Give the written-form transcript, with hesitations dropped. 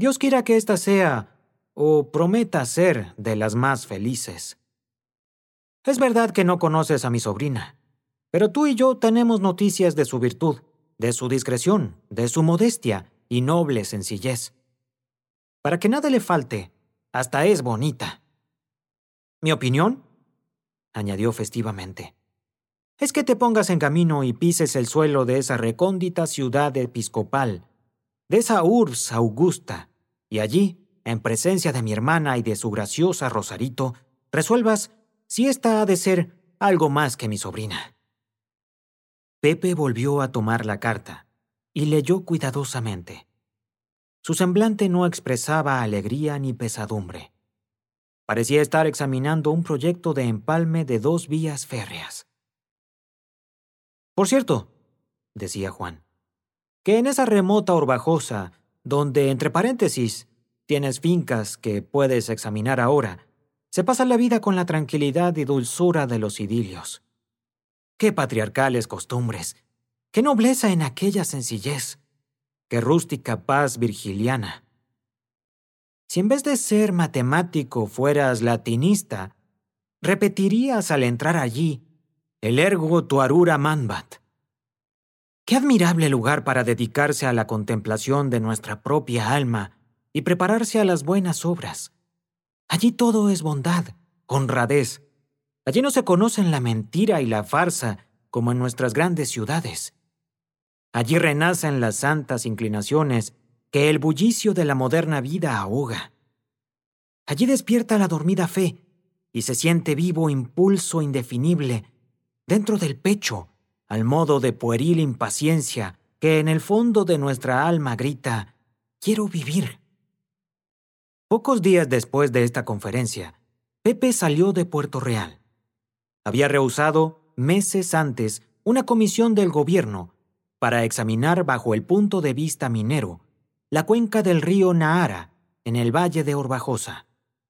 Dios quiera que ésta sea, o prometa ser, de las más felices. Es verdad que no conoces a mi sobrina, pero tú y yo tenemos noticias de su virtud, de su discreción, de su modestia y noble sencillez. Para que nada le falte, hasta es bonita. ¿Mi opinión?, añadió festivamente, es que te pongas en camino y pises el suelo de esa recóndita ciudad episcopal, de esa urbs augusta, y allí, en presencia de mi hermana y de su graciosa Rosarito, resuelvas si ésta ha de ser algo más que mi sobrina. Pepe volvió a tomar la carta y leyó cuidadosamente. Su semblante no expresaba alegría ni pesadumbre. Parecía estar examinando un proyecto de empalme de 2 vías férreas. Por cierto, decía Juan, que en esa remota Orbajosa, donde, entre paréntesis, tienes fincas que puedes examinar ahora, se pasa la vida con la tranquilidad y dulzura de los idilios. ¡Qué patriarcales costumbres! ¡Qué nobleza en aquella sencillez! ¡Qué rústica paz virgiliana! Si en vez de ser matemático fueras latinista, repetirías al entrar allí el ergo tuarura manbat. ¡Qué admirable lugar para dedicarse a la contemplación de nuestra propia alma y prepararse a las buenas obras! Allí todo es bondad, honradez. Allí no se conocen la mentira y la farsa como en nuestras grandes ciudades. Allí renacen las santas inclinaciones que el bullicio de la moderna vida ahoga. Allí despierta la dormida fe y se siente vivo impulso indefinible dentro del pecho, al modo de pueril impaciencia que en el fondo de nuestra alma grita: «Quiero vivir». Pocos días después de esta conferencia, Pepe salió de Puerto Real. Había rehusado, meses antes, una comisión del gobierno para examinar bajo el punto de vista minero la cuenca del río Nahara en el valle de Orbajosa.